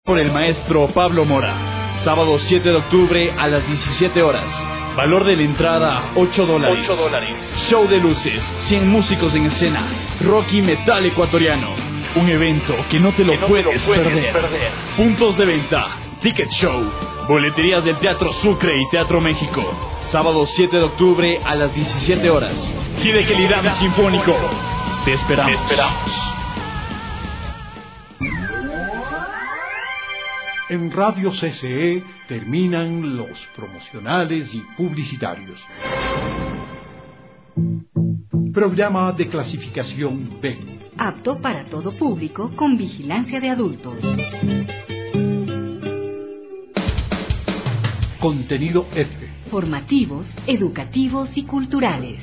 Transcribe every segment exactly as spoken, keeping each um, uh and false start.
Por el maestro Pablo Mora. Sábado siete de octubre a las diecisiete horas. Valor de la entrada ocho dólares. ocho dólares. Show de luces, cien músicos en escena, rock y metal ecuatoriano. Un evento que no te lo, no puedes, te lo puedes perder. perder. Puntos de venta, Ticket Show, boleterías del Teatro Sucre y Teatro México. Sábado siete de octubre a las diecisiete horas. Gide Kelidam Sinfónico. Te esperamos. Te esperamos. En Radio C C E terminan los promocionales y publicitarios. Programa de clasificación B. Apto para todo público con vigilancia de adultos. Contenido F. Formativos, educativos y culturales.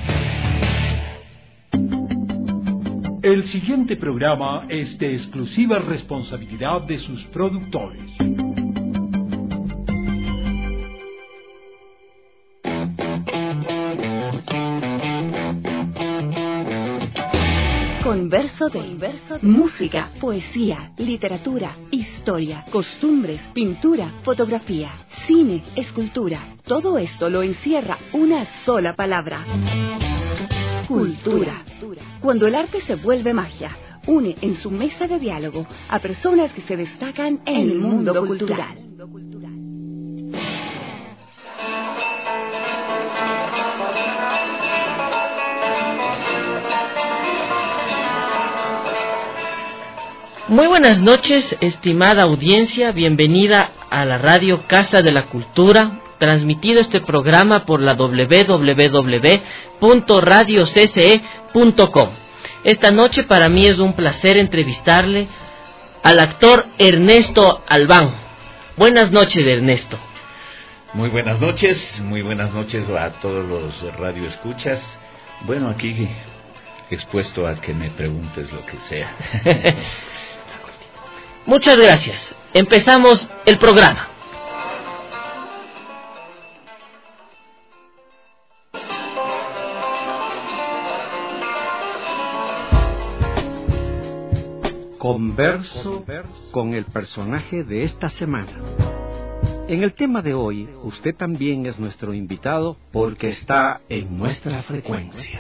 El siguiente programa es de exclusiva responsabilidad de sus productores. Converso de verso, música, poesía, literatura, historia, costumbres, pintura, fotografía, cine, escultura. Todo esto lo encierra una sola palabra: cultura. Cuando el arte se vuelve magia, une en su mesa de diálogo a personas que se destacan en el mundo cultural. Muy buenas noches, estimada audiencia, bienvenida a la radio Casa de la Cultura, transmitido este programa por la doble u doble u doble u punto radio c c e punto com. Esta noche para mí es un placer entrevistarle al actor Ernesto Albán. Buenas noches, Ernesto. Muy buenas noches, muy buenas noches a todos los radioescuchas. Bueno, aquí expuesto a que me preguntes lo que sea. Muchas gracias. Empezamos el programa. Converso con el personaje de esta semana. En el tema de hoy, usted también es nuestro invitado porque está en nuestra frecuencia.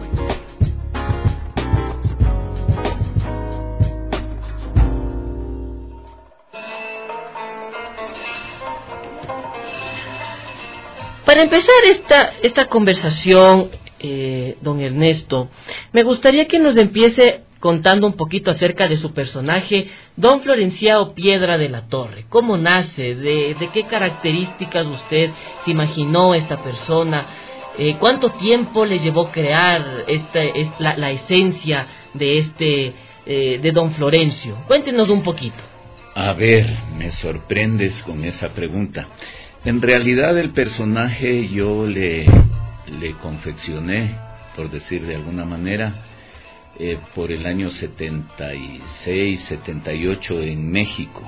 Para empezar esta, esta conversación, eh, don Ernesto, me gustaría que nos empiece contando un poquito acerca de su personaje, don Florenciao Piedra de la Torre. ¿Cómo nace? ¿De, de qué características usted se imaginó esta persona? Eh, ¿Cuánto tiempo le llevó crear esta, esta, la, la esencia de este eh, de don Florencio? Cuéntenos un poquito. A ver, me sorprendes con esa pregunta. En realidad el personaje yo le, le confeccioné, por decir de alguna manera, Eh, por el año setenta y seis, setenta y ocho en México.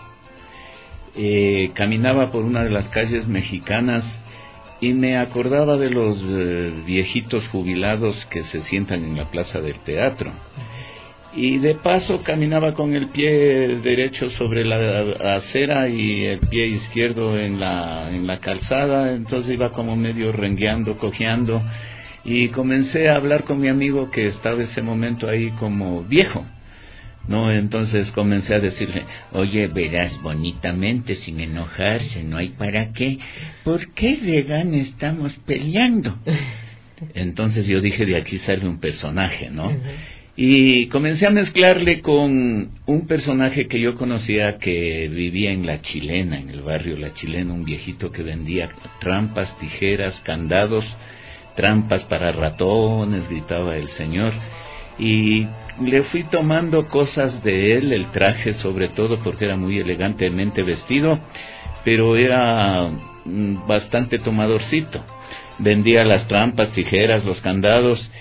Eh, caminaba por una de las calles mexicanas y me acordaba de los eh, viejitos jubilados que se sientan en la plaza del teatro. Y de paso caminaba con el pie derecho sobre la acera y el pie izquierdo en la, en la calzada, entonces iba como medio rengueando, cojeando. Y comencé a hablar con mi amigo que estaba ese momento ahí como viejo, ¿no? Entonces comencé a decirle: oye, verás bonitamente, sin enojarse, no hay para qué. ¿Por qué de gana estamos peleando? Entonces yo dije, de aquí sale un personaje, ¿no? Uh-huh. Y comencé a mezclarle con un personaje que yo conocía que vivía en La Chilena, en el barrio La Chilena, un viejito que vendía trampas, tijeras, candados, trampas para ratones, gritaba el señor, y le fui tomando cosas de él, el traje sobre todo, porque era muy elegantemente vestido, pero era bastante tomadorcito. Vendía las trampas, tijeras, los candados,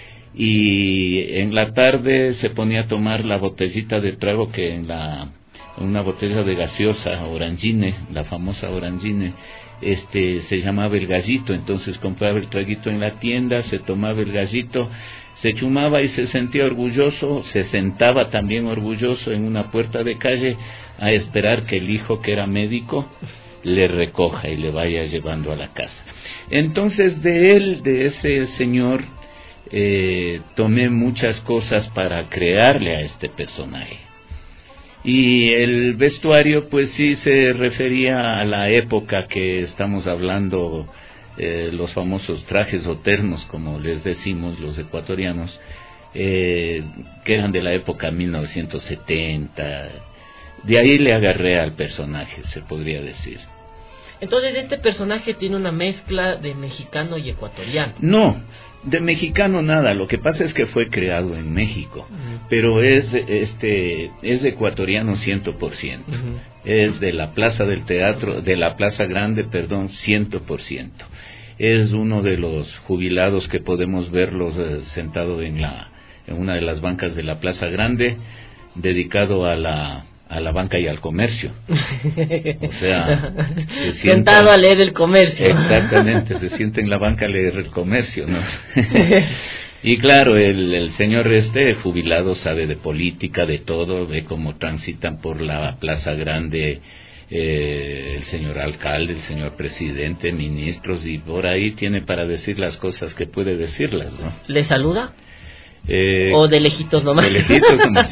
y en la tarde se ponía a tomar la botellita de trago que en la una botella de gaseosa, Orangine, la famosa Orangine, este se llamaba el gallito. Entonces compraba el traguito en la tienda, se tomaba el gallito, se chumaba y se sentía orgulloso, se sentaba también orgulloso en una puerta de calle a esperar que el hijo, que era médico, le recoja y le vaya llevando a la casa. Entonces de él, de ese señor, eh, tomé muchas cosas para crearle a este personaje. Y el vestuario pues sí se refería a la época que estamos hablando, eh, los famosos trajes o ternos, como les decimos los ecuatorianos, eh, que eran de la época mil novecientos setenta. De ahí le agarré al personaje, se podría decir. Entonces este personaje tiene una mezcla de mexicano y ecuatoriano. No, de mexicano nada, lo que pasa es que fue creado en México, uh-huh. pero es este es ecuatoriano cien por ciento. Uh-huh. Es de la Plaza del Teatro, de la Plaza Grande, perdón, cien por ciento. Es uno de los jubilados que podemos verlos eh, sentado en la en una de las bancas de la Plaza Grande, dedicado a la a la banca y al comercio. O sea, se sienta, sentado a leer el comercio. Exactamente, se sienta en la banca a leer el comercio, ¿no? Y claro, el, el señor este jubilado sabe de política, de todo, ve cómo transitan por la Plaza Grande eh, el señor alcalde, el señor presidente, ministros, y por ahí tiene para decir las cosas que puede decirlas, ¿no? ¿Le saluda? Eh, ¿O de lejitos nomás? De lejitos nomás.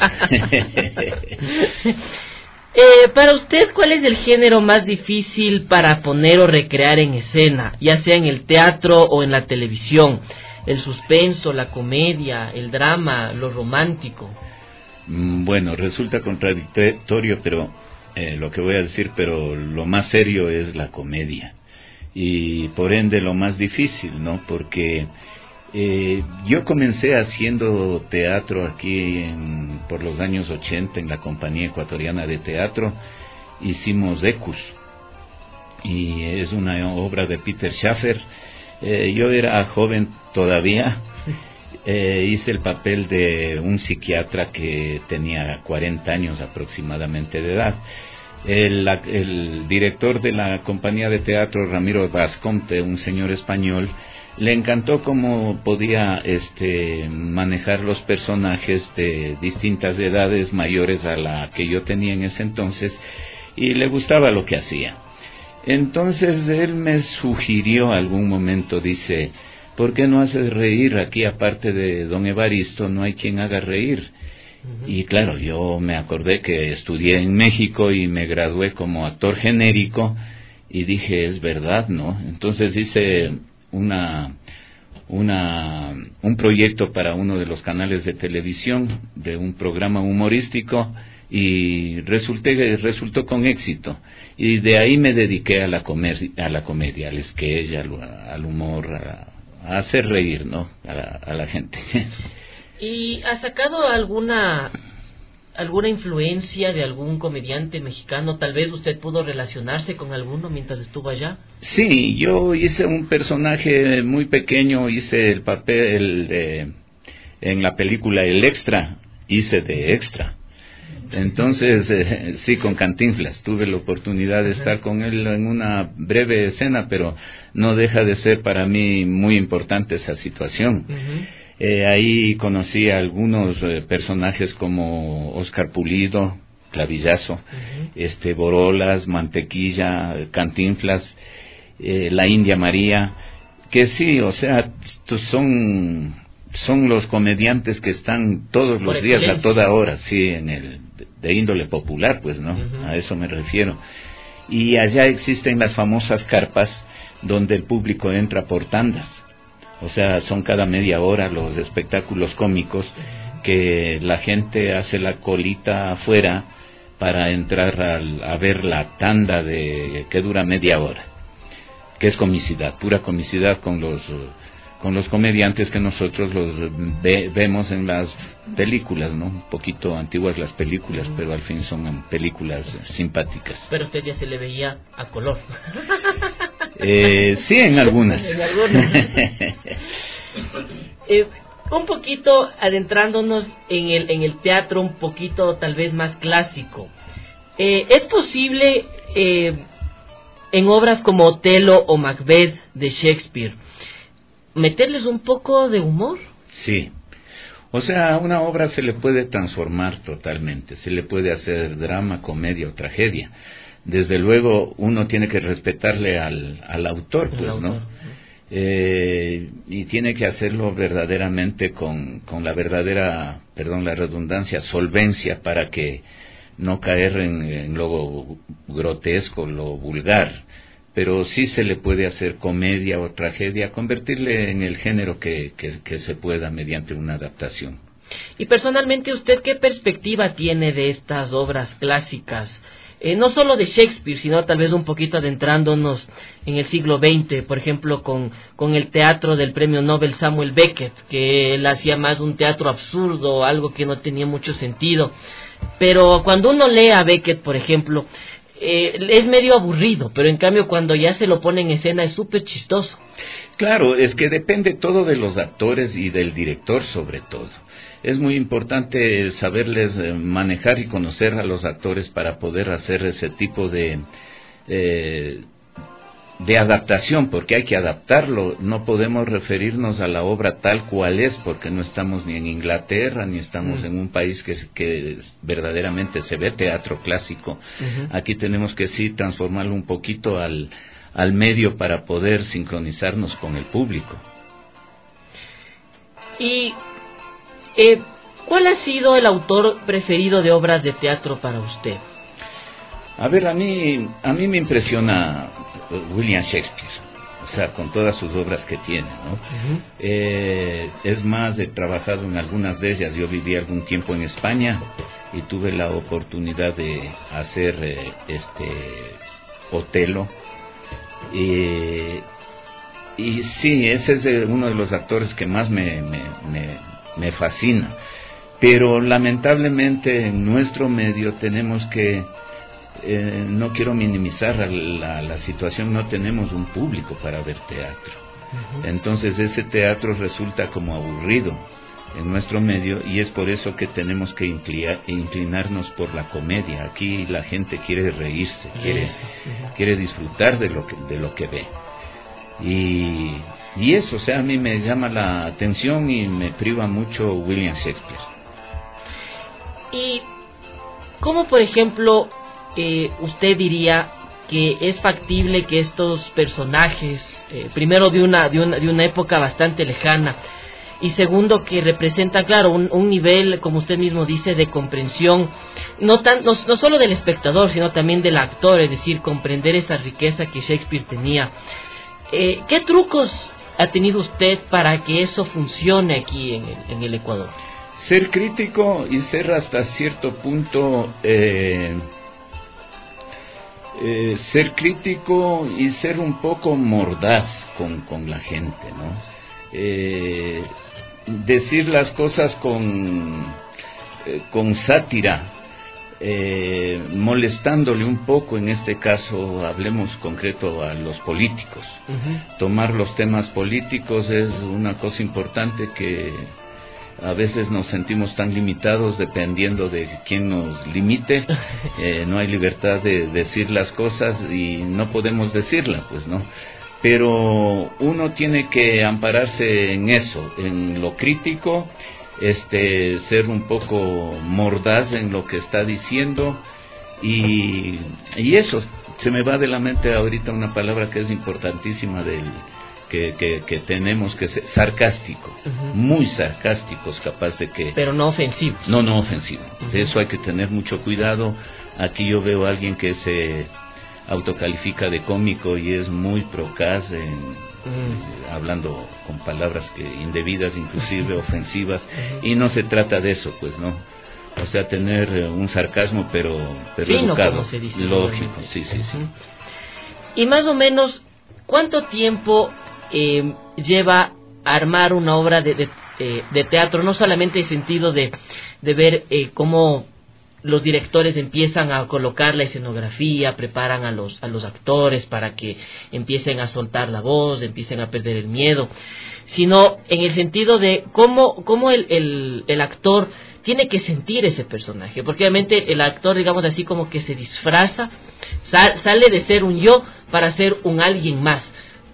eh, para usted, ¿cuál es el género más difícil para poner o recrear en escena, ya sea en el teatro o en la televisión? ¿El suspenso, la comedia, el drama, lo romántico? Bueno, resulta contradictorio, pero eh, lo que voy a decir, pero lo más serio es la comedia. Y por ende lo más difícil, ¿no? Porque Eh, yo comencé haciendo teatro aquí en, por los años ochenta en la Compañía Ecuatoriana de Teatro. Hicimos Ecus, y es una obra de Peter Schaffer. Eh, yo era joven todavía, eh, hice el papel de un psiquiatra que tenía cuarenta años aproximadamente de edad. El, el director de la Compañía de Teatro, Ramiro Vasconte, un señor español, le encantó cómo podía este, manejar los personajes de distintas edades mayores a la que yo tenía en ese entonces, y le gustaba lo que hacía. Entonces él me sugirió algún momento, dice, ¿por qué no haces reír? Aquí aparte de don Evaristo no hay quien haga reír. Uh-huh. Y claro, yo me acordé que estudié en México y me gradué como actor genérico, y dije, es verdad, ¿no? Entonces hice una una un proyecto para uno de los canales de televisión, de un programa humorístico, y resulté resultó con éxito, y de ahí me dediqué a la comedia, a la comedia, al sketch, al, al humor, a, a hacer reír, ¿no? A la, a la gente. ¿Y ha sacado alguna alguna influencia de algún comediante mexicano? Tal vez usted pudo relacionarse con alguno mientras estuvo allá. Sí, yo hice un personaje muy pequeño, hice el papel de, en la película El Extra, hice de extra. Entonces, eh, sí, con Cantinflas, tuve la oportunidad de estar con él en una breve escena, pero no deja de ser para mí muy importante esa situación. Uh-huh. Eh, ahí conocí a algunos eh, personajes como Oscar Pulido, Clavillazo, uh-huh. este Borolas, Mantequilla, Cantinflas, eh, la India María, que sí, o sea, son son los comediantes que están todos los días a toda hora, sí, en el de índole popular, pues, ¿no? Uh-huh. A eso me refiero. Y allá existen las famosas carpas donde el público entra por tandas. O sea, son cada media hora los espectáculos cómicos que la gente hace la colita afuera para entrar al, a ver la tanda de que dura media hora, que es comicidad, pura comicidad con los con los comediantes que nosotros los ve, vemos en las películas, ¿no? Un poquito antiguas las películas, pero al fin son películas simpáticas. Pero usted ya se le veía a color. Eh, sí, en algunas. En algunas. eh, un poquito adentrándonos en el en el teatro, un poquito tal vez más clásico. Eh, ¿Es posible eh, en obras como Otelo o Macbeth de Shakespeare meterles un poco de humor? Sí, O sea, una obra se le puede transformar totalmente, se le puede hacer drama, comedia o tragedia. Desde luego uno tiene que respetarle al, al autor, pues, autor. ¿no? Eh, y tiene que hacerlo verdaderamente con, con la verdadera, perdón, la redundancia, solvencia, para que no caer en, en lo grotesco, lo vulgar. Pero sí se le puede hacer comedia o tragedia, convertirle en el género que, que, que se pueda mediante una adaptación. Y personalmente, ¿usted qué perspectiva tiene de estas obras clásicas? Eh, no solo de Shakespeare, sino tal vez un poquito adentrándonos en el siglo veinte, por ejemplo, con, con el teatro del premio Nobel Samuel Beckett, que él hacía más un teatro absurdo, algo que no tenía mucho sentido. Pero cuando uno lee a Beckett, por ejemplo, eh, es medio aburrido, pero en cambio cuando ya se lo pone en escena es súper chistoso. Claro, es que depende todo de los actores y del director sobre todo. Es muy importante saberles manejar y conocer a los actores para poder hacer ese tipo de, eh, de adaptación, porque hay que adaptarlo. No podemos referirnos a la obra tal cual es, porque no estamos ni en Inglaterra, ni estamos mm. en un país que, que verdaderamente se ve teatro clásico. Uh-huh. Aquí tenemos que sí transformarlo un poquito al, al medio para poder sincronizarnos con el público. Y... Eh, ¿cuál ha sido el autor preferido de obras de teatro para usted? A ver, a mí, a mí me impresiona William Shakespeare, o sea, con todas sus obras que tiene, ¿no? Uh-huh. Eh, es más, he trabajado en algunas de ellas. Yo viví algún tiempo en España y tuve la oportunidad de hacer eh, este Otelo. Eh, y sí, ese es uno de los actores que más me... me, me me fascina, pero lamentablemente en nuestro medio tenemos que, eh, no quiero minimizar la, la situación, no tenemos un público para ver teatro. Uh-huh. Entonces ese teatro resulta como aburrido en nuestro medio, y es por eso que tenemos que inclinar, inclinarnos por la comedia. Aquí la gente quiere reírse, quiere, uh-huh. quiere disfrutar de lo que, de lo que ve. Y, y eso, o sea, a mí me llama la atención y me priva mucho William Shakespeare. ¿Y cómo, por ejemplo, eh, usted diría que es factible que estos personajes, eh, primero de una, de una de una época bastante lejana, y segundo que representan, claro, un, un nivel, como usted mismo dice, de comprensión, no, tan, no, no solo del espectador, sino también del actor, es decir, comprender esa riqueza que Shakespeare tenía? Eh, ¿Qué trucos ha tenido usted para que eso funcione aquí en el, en el Ecuador? Ser crítico y ser hasta cierto punto, eh, eh, ser crítico y ser un poco mordaz con, con la gente, ¿no? Eh, decir las cosas con, eh, con sátira. Eh, molestándole un poco, en este caso hablemos concreto a los políticos. Uh-huh. Tomar los temas políticos es una cosa importante, que a veces nos sentimos tan limitados dependiendo de quién nos limite. Eh, no hay libertad de decir las cosas y no podemos decirla, pues no. Pero uno tiene que ampararse en eso, en lo crítico, este ser un poco mordaz en lo que está diciendo, y, y eso, se me va de la mente ahorita una palabra que es importantísima del que, que, que tenemos que ser sarcástico, uh-huh. muy sarcásticos, capaz de que... Pero no ofensivos. No, no ofensivo. Uh-huh. De eso hay que tener mucho cuidado. Aquí yo veo a alguien que se autocalifica de cómico y es muy procaz en... Mm. hablando con palabras que indebidas, inclusive ofensivas, y no se trata de eso, pues no, o sea, tener un sarcasmo pero, pero fino, educado, como se dice, lógico, sí, sí, sí. Y más o menos, ¿cuánto tiempo eh, lleva armar una obra de, de, eh, de teatro? No solamente en el sentido de, de ver eh, cómo los directores empiezan a colocar la escenografía, preparan a los a los actores para que empiecen a soltar la voz, empiecen a perder el miedo, sino en el sentido de cómo cómo el, el, el actor tiene que sentir ese personaje, porque obviamente el actor, digamos así, como que se disfraza, sal, sale de ser un yo para ser un alguien más.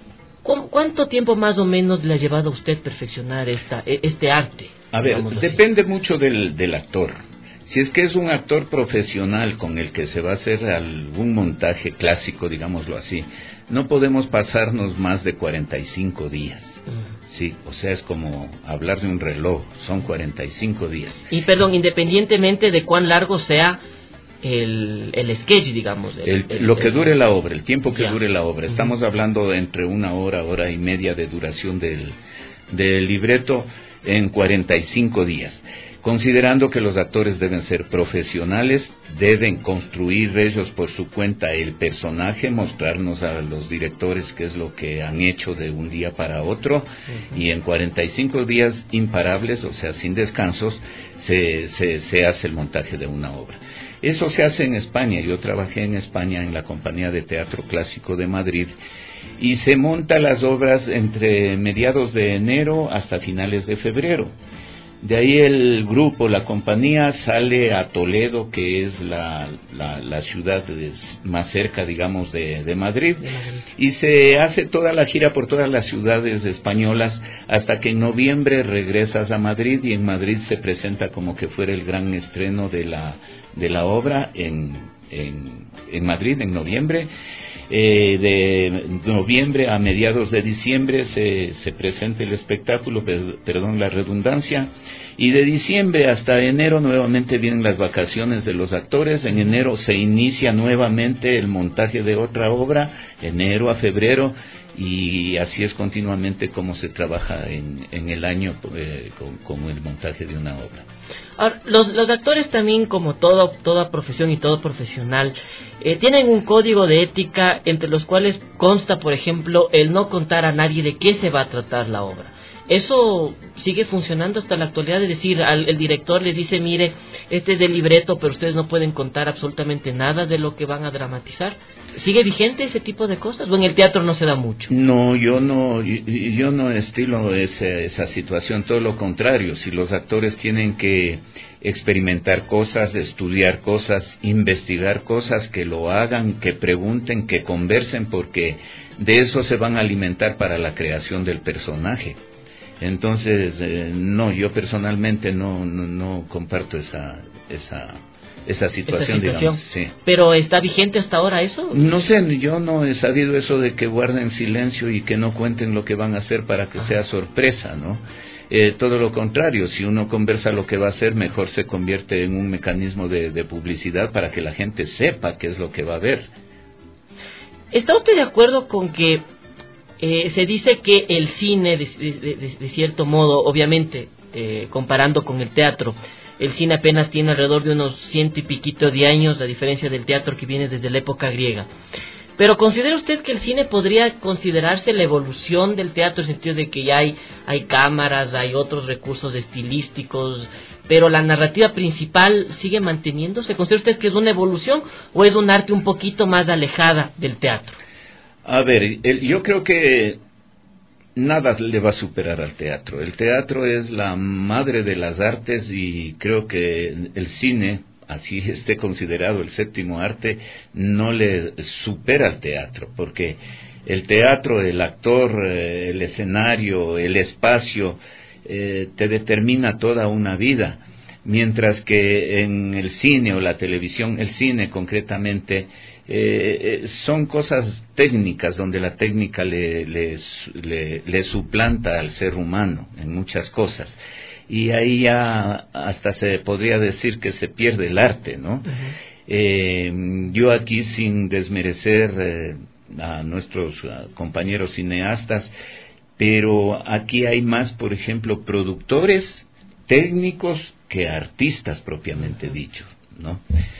¿Cuánto tiempo más o menos le ha llevado a usted perfeccionar esta, este arte? A ver, depende así. mucho del, del actor. Si es que es un actor profesional con el que se va a hacer algún montaje clásico, digámoslo así, no podemos pasarnos más de cuarenta y cinco días. Uh-huh. Sí, o sea, es como hablar de un reloj, son cuarenta y cinco días. Y perdón, independientemente de cuán largo sea el, el sketch, digamos. El, el, el, lo que el, dure la obra, el tiempo que ya. dure la obra. Estamos uh-huh. hablando de entre una hora, hora y media de duración del, del libreto en cuarenta y cinco días. Considerando que los actores deben ser profesionales, deben construir ellos por su cuenta el personaje, mostrarnos a los directores qué es lo que han hecho de un día para otro, uh-huh. y en cuarenta y cinco días imparables, o sea, sin descansos, se, se, se hace el montaje de una obra. Eso se hace en España. Yo trabajé en España en la Compañía de Teatro Clásico de Madrid, y se monta las obras entre mediados de enero hasta finales de febrero. De ahí el grupo, la compañía, sale a Toledo, que es la, la, la ciudad más cerca, digamos, de, de Madrid, y se hace toda la gira por todas las ciudades españolas, hasta que en noviembre regresas a Madrid, y en Madrid se presenta como que fuera el gran estreno de la, de la obra en, en, en Madrid, en noviembre. Eh, de noviembre a mediados de diciembre se, se presenta el espectáculo, per, perdón la redundancia, y de diciembre hasta enero nuevamente vienen las vacaciones de los actores. En enero se inicia nuevamente el montaje de otra obra, enero a febrero, y así es continuamente como se trabaja en, en el año eh, con, con el montaje de una obra. Ahora, los, los actores también, como todo, toda profesión y todo profesional, eh, tienen un código de ética entre los cuales consta, por ejemplo, el no contar a nadie de qué se va a tratar la obra. ¿Eso sigue funcionando hasta la actualidad? Es decir, al, el director les dice, mire, este es del libreto, pero ustedes no pueden contar absolutamente nada de lo que van a dramatizar. ¿Sigue vigente ese tipo de cosas? ¿O en el teatro no se da mucho? No, yo no, yo, yo no estilo esa, esa situación, todo lo contrario. Si los actores tienen que experimentar cosas, estudiar cosas, investigar cosas, que lo hagan, que pregunten, que conversen, porque de eso se van a alimentar para la creación del personaje. Entonces, eh, no, yo personalmente no, no, no comparto esa, esa, esa situación, situación. digamos. Sí. ¿Pero está vigente hasta ahora eso? No sé, yo no he sabido eso de que guarden silencio y que no cuenten lo que van a hacer para que Ajá. sea sorpresa, ¿no? Eh, todo lo contrario, si uno conversa lo que va a hacer, mejor se convierte en un mecanismo de, de publicidad para que la gente sepa qué es lo que va a ver. ¿Está usted de acuerdo con que eh, se dice que el cine, de, de, de, de cierto modo, obviamente, eh, comparando con el teatro, el cine apenas tiene alrededor de unos ciento y piquito de años, a diferencia del teatro que viene desde la época griega? Pero ¿considera usted que el cine podría considerarse la evolución del teatro, en el sentido de que ya hay, hay cámaras, hay otros recursos estilísticos, pero la narrativa principal sigue manteniéndose? ¿Considera usted que es una evolución o es un arte un poquito más alejada del teatro? A ver, el, yo creo que nada le va a superar al teatro. El teatro es la madre de las artes, y creo que el cine, así esté considerado el séptimo arte, no le supera al teatro, porque el teatro, el actor, el escenario, el espacio, eh, te determina toda una vida, mientras que en el cine o la televisión, el cine concretamente, eh, son cosas técnicas, donde la técnica le, le, le, le suplanta al ser humano en muchas cosas. Y ahí ya hasta se podría decir que se pierde el arte, ¿no? Uh-huh. Eh, yo aquí, sin desmerecer eh, a nuestros a compañeros cineastas, pero aquí hay más, por ejemplo, productores técnicos que artistas propiamente dichos, ¿no?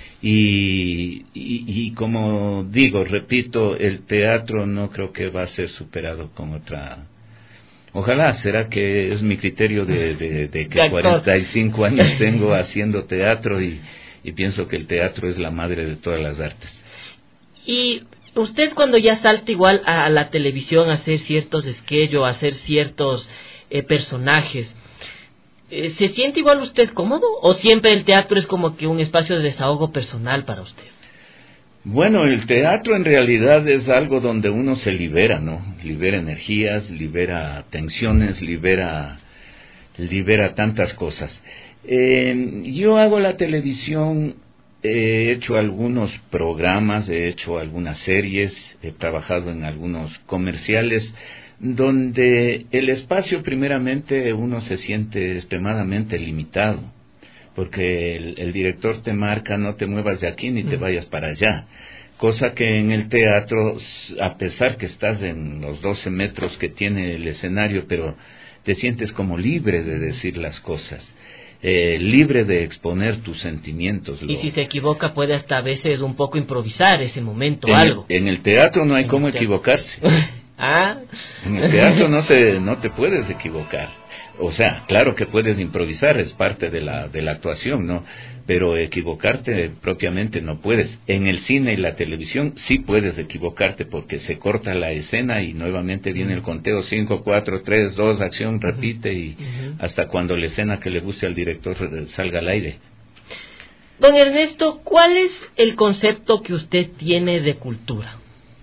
Y, y, y como digo, repito, el teatro no creo que va a ser superado con otra... Ojalá, será que es mi criterio de, de, de que cuarenta y cinco años tengo haciendo teatro, y, y pienso que el teatro es la madre de todas las artes. Y usted, cuando ya salta igual a la televisión a hacer ciertos sketches o a hacer ciertos eh, personajes, eh, ¿se siente igual usted cómodo? ¿O siempre el teatro es como que un espacio de desahogo personal para usted? Bueno, el teatro en realidad es algo donde uno se libera, ¿no? Libera energías, libera tensiones, libera, libera tantas cosas. Eh, yo hago la televisión, he hecho algunos programas, he hecho algunas series, he trabajado en algunos comerciales, donde el espacio primeramente uno se siente extremadamente limitado, porque el, el director te marca, no te muevas de aquí ni te vayas para allá, cosa que en el teatro, a pesar que estás en los doce metros que tiene el escenario, pero te sientes como libre de decir las cosas. Eh, libre de exponer tus sentimientos. Y lo... si se equivoca puede hasta a veces un poco improvisar ese momento, en algo. El, en el teatro no hay en cómo equivocarse. ¿Ah? En el teatro no se, no te puedes equivocar. O sea, claro que puedes improvisar, es parte de la, de la actuación, ¿no? Pero equivocarte propiamente no puedes. En el cine y la televisión sí puedes equivocarte porque se corta la escena y nuevamente viene el conteo cinco, cuatro, tres, dos, acción, repite y uh-huh. hasta cuando la escena que le guste al director salga al aire. Don Ernesto, ¿cuál es el concepto que usted tiene de cultura?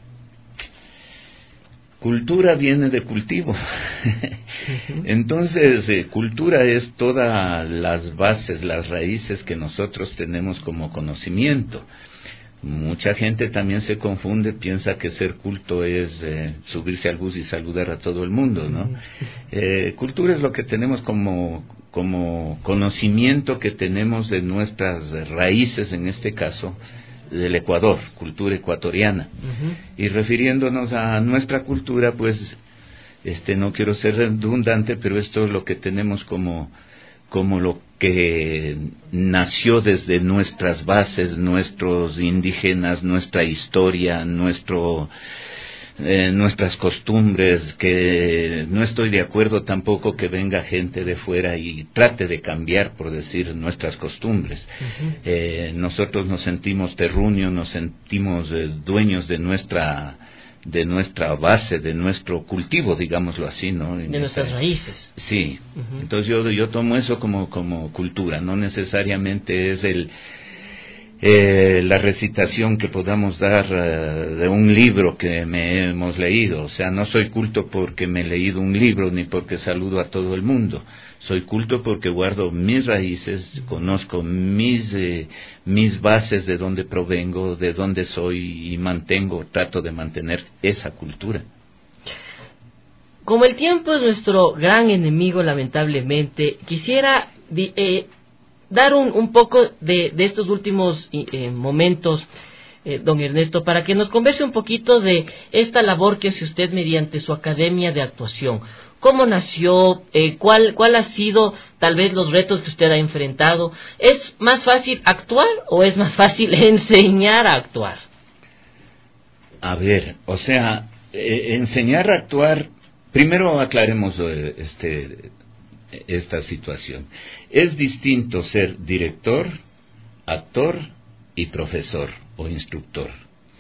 Cultura viene de cultivo. Uh-huh. Entonces, eh, cultura es todas las bases, las raíces que nosotros tenemos como conocimiento. Mucha gente también se confunde, piensa que ser culto es eh, subirse al bus y saludar a todo el mundo, ¿no? Uh-huh. Eh, cultura es lo que tenemos como, como conocimiento que tenemos de nuestras raíces, en este caso, del Ecuador, cultura ecuatoriana. Uh-huh. Y refiriéndonos a nuestra cultura, pues, este, no quiero ser redundante, pero esto es lo que tenemos como, como lo que nació desde nuestras bases, nuestros indígenas, nuestra historia, nuestro, eh, nuestras costumbres, que no estoy de acuerdo tampoco que venga gente de fuera y trate de cambiar, por decir, nuestras costumbres. Uh-huh. Eh, nosotros nos sentimos terruños, nos sentimos eh, dueños de nuestra de nuestra base, de nuestro cultivo, digámoslo así, ¿no? En de nuestras esa... raíces. Sí. Uh-huh. Entonces yo yo tomo eso como como cultura, no necesariamente es el Eh, la recitación que podamos dar uh, de un libro que me hemos leído. O sea, no soy culto porque me he leído un libro ni porque saludo a todo el mundo. Soy culto porque guardo mis raíces, conozco mis eh, mis bases, de dónde provengo, de dónde soy, y mantengo, trato de mantener esa cultura. Como el tiempo es nuestro gran enemigo, lamentablemente, quisiera eh, dar un, un poco de, de estos últimos eh, momentos, eh, don Ernesto, para que nos converse un poquito de esta labor que hace usted mediante su academia de actuación. ¿Cómo nació? Eh, ¿cuál, ¿Cuál ha sido tal vez los retos que usted ha enfrentado? ¿Es más fácil actuar o es más fácil enseñar a actuar? A ver, o sea, eh, enseñar a actuar, primero aclaremos eh, este... esta situación. Es distinto ser director, actor y profesor o instructor.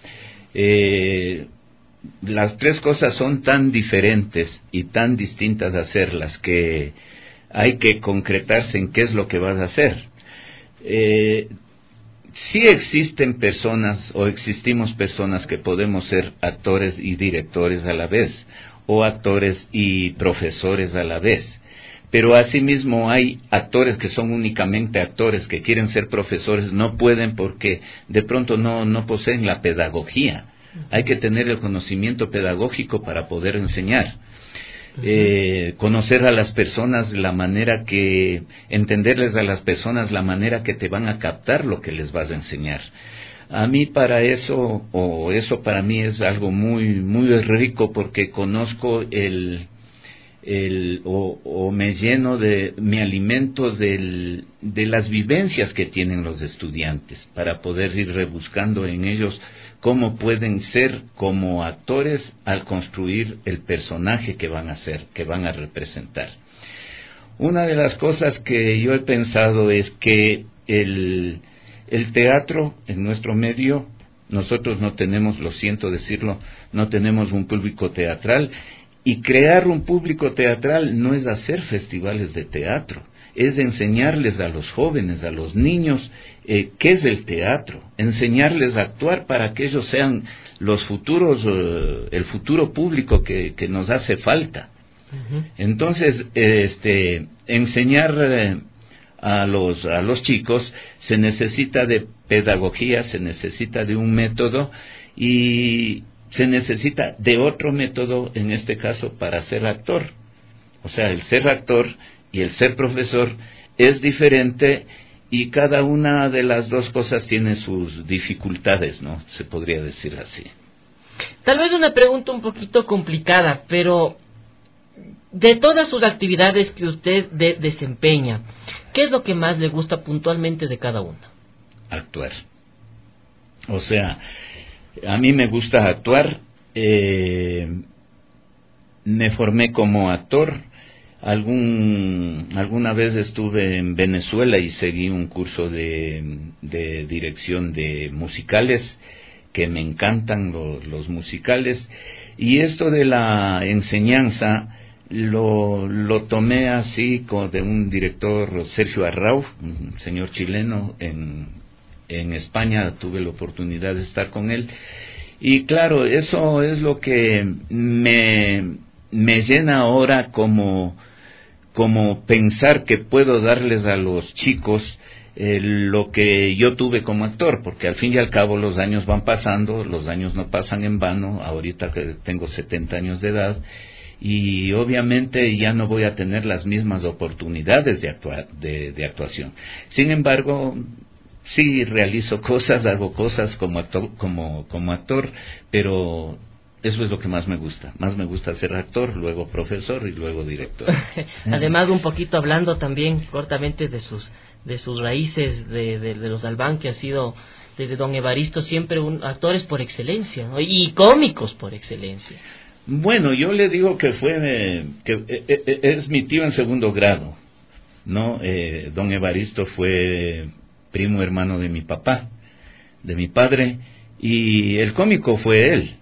Eh, las tres cosas son tan diferentes y tan distintas a hacerlas que hay que concretarse en qué es lo que vas a hacer. Eh, sí existen personas o existimos personas que podemos ser actores y directores a la vez, o actores y profesores a la vez. Pero asimismo hay actores que son únicamente actores, que quieren ser profesores, no pueden porque de pronto no, no poseen la pedagogía. Hay que tener el conocimiento pedagógico para poder enseñar. Uh-huh. Eh, conocer a las personas, la manera que, entenderles a las personas, la manera que te van a captar lo que les vas a enseñar. A mí para eso, o eso para mí es algo muy, muy rico, porque conozco el... El, o, o me lleno de, me alimento del, de las vivencias que tienen los estudiantes para poder ir rebuscando en ellos cómo pueden ser como actores al construir el personaje que van a ser, que van a representar. Una de las cosas que yo he pensado es que el, el teatro en nuestro medio, nosotros no tenemos, lo siento decirlo, no tenemos un público teatral. Y crear un público teatral no es hacer festivales de teatro, es enseñarles a los jóvenes, a los niños, eh, qué es el teatro, enseñarles a actuar para que ellos sean los futuros, eh, el futuro público que, que nos hace falta. Uh-huh. Entonces, este, enseñar eh, a los a los chicos se necesita de pedagogía, se necesita de un método y se necesita de otro método, en este caso, para ser actor. O sea, el ser actor y el ser profesor es diferente y cada una de las dos cosas tiene sus dificultades, ¿no? Se podría decir así. Tal vez una pregunta un poquito complicada, pero de todas sus actividades que usted de- desempeña, ¿qué es lo que más le gusta puntualmente de cada una? Actuar. O sea, a mí me gusta actuar. Eh, me formé como actor. Algún, alguna vez estuve en Venezuela y seguí un curso de, de dirección de musicales, que me encantan los, los musicales, y esto de la enseñanza lo, lo tomé así como de un director, Sergio Arrau, un señor chileno. En, en España tuve la oportunidad de estar con él, y claro, eso es lo que me, me llena ahora, como como pensar que puedo darles a los chicos eh, lo que yo tuve como actor, porque al fin y al cabo los años van pasando, los años no pasan en vano. Ahorita que tengo setenta años de edad, y obviamente ya no voy a tener las mismas oportunidades de, actuar, de, de actuación. Sin embargo, sí realizo cosas, hago cosas como actor, como, como actor, pero eso es lo que más me gusta. Más me gusta ser actor, luego profesor y luego director. Además, un poquito hablando también cortamente de sus de sus raíces, de, de, de los Albán, que ha sido desde don Evaristo siempre un actores por excelencia, ¿no? Y cómicos por excelencia. Bueno, yo le digo que fue eh, que eh, eh, es mi tío en segundo grado, ¿no? Eh, don Evaristo fue primo hermano de mi papá, de mi padre, y el cómico fue él.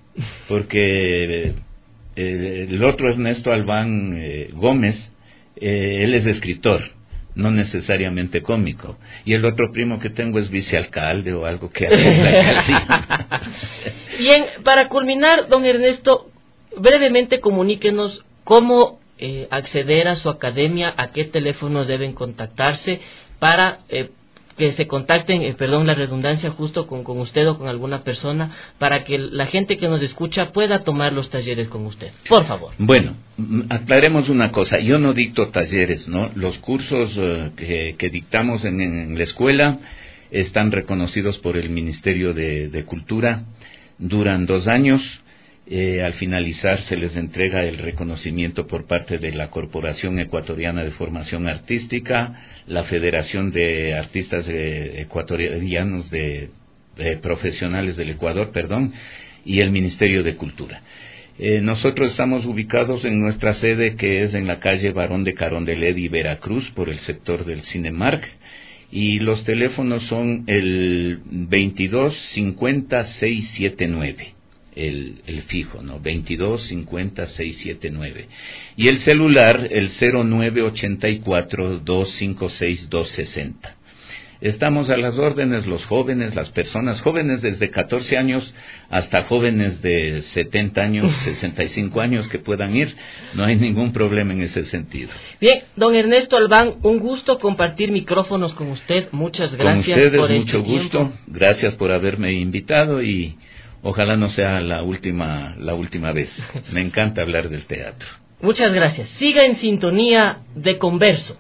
Porque eh, el otro Ernesto Albán eh, Gómez, eh, él es escritor, no necesariamente cómico, y el otro primo que tengo es vicealcalde o algo que hace en la alcaldía. Bien, para culminar, don Ernesto, brevemente comuníquenos cómo eh, acceder a su academia, a qué teléfonos deben contactarse para eh, que se contacten, eh, perdón la redundancia, justo con, con usted o con alguna persona, para que la gente que nos escucha pueda tomar los talleres con usted. Por favor. Bueno, aclaremos una cosa. Yo no dicto talleres, ¿no? Los cursos uh, que, que dictamos en, en la escuela están reconocidos por el Ministerio de, de Cultura. Duran dos años. Eh, al finalizar se les entrega el reconocimiento por parte de la Corporación Ecuatoriana de Formación Artística, la Federación de Artistas eh, Ecuatorianos de, de Profesionales del Ecuador, perdón, y el Ministerio de Cultura. Eh, nosotros estamos ubicados en nuestra sede, que es en la calle Barón de Carondelet y Veracruz, por el sector del Cinemark, y los teléfonos son el veintidós cincuenta seiscientos setenta y nueve. El, el fijo, ¿no? veintidós cincuenta seiscientos setenta y nueve. Y el celular, el cero nueve ochenta y cuatro dos cinco seis dos sesenta. Estamos a las órdenes, los jóvenes, las personas jóvenes desde catorce años hasta jóvenes de setenta años, sesenta y cinco años que puedan ir. No hay ningún problema en ese sentido. Bien, don Ernesto Albán, un gusto compartir micrófonos con usted. Muchas gracias con ustedes, por mucho este gusto. tiempo. Gracias por haberme invitado y ojalá no sea la última, la última vez. Me encanta hablar del teatro. Muchas gracias. Siga en sintonía de Converso.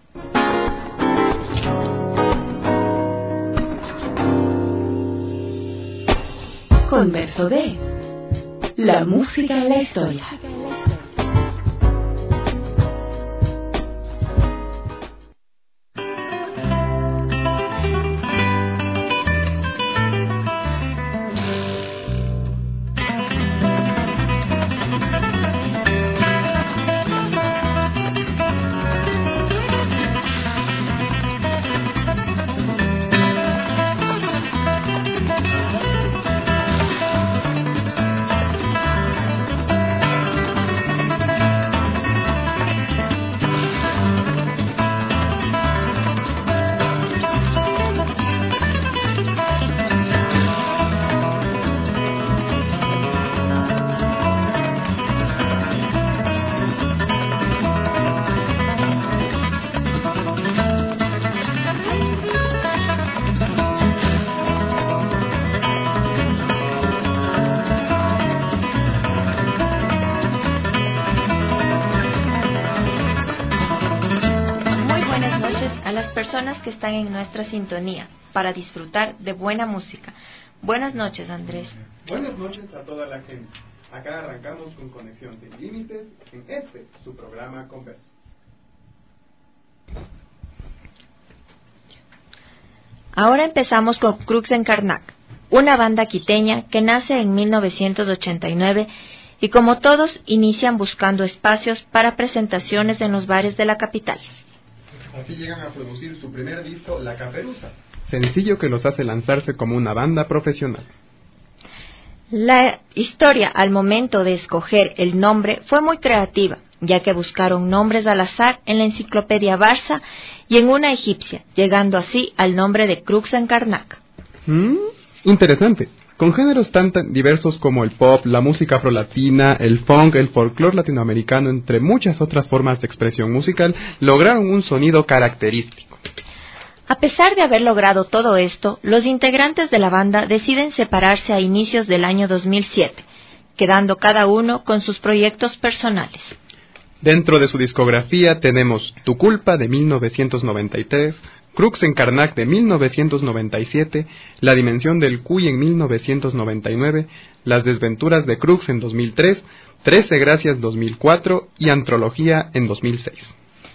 Converso de la música en la historia. personas que están en nuestra sintonía para disfrutar de buena música. Buenas noches, Andrés. Buenas noches a toda la gente. Acá arrancamos con Conexión Sin Límites en este, su programa Converso. Ahora empezamos con Crux en Karnak, una banda quiteña que nace en mil novecientos ochenta y nueve y como todos inician buscando espacios para presentaciones en los bares de la capital. Así llegan a producir su primer disco, La Caperuza, sencillo que los hace lanzarse como una banda profesional. La historia al momento de escoger el nombre fue muy creativa, ya que buscaron nombres al azar en la enciclopedia Barça y en una egipcia, llegando así al nombre de Crux en Karnak. Mm, interesante. Con géneros tan, tan diversos como el pop, la música afrolatina, el funk, el folclore latinoamericano, entre muchas otras formas de expresión musical, lograron un sonido característico. A pesar de haber logrado todo esto, los integrantes de la banda deciden separarse a inicios del año dos mil siete, quedando cada uno con sus proyectos personales. Dentro de su discografía tenemos Tu Culpa de mil novecientos noventa y tres, Crux en Karnak de mil novecientos noventa y siete, La Dimensión del Cuy en mil novecientos noventa y nueve, Las Desventuras de Crux en dos mil tres, Trece Gracias dos mil cuatro y Antrología en dos mil seis.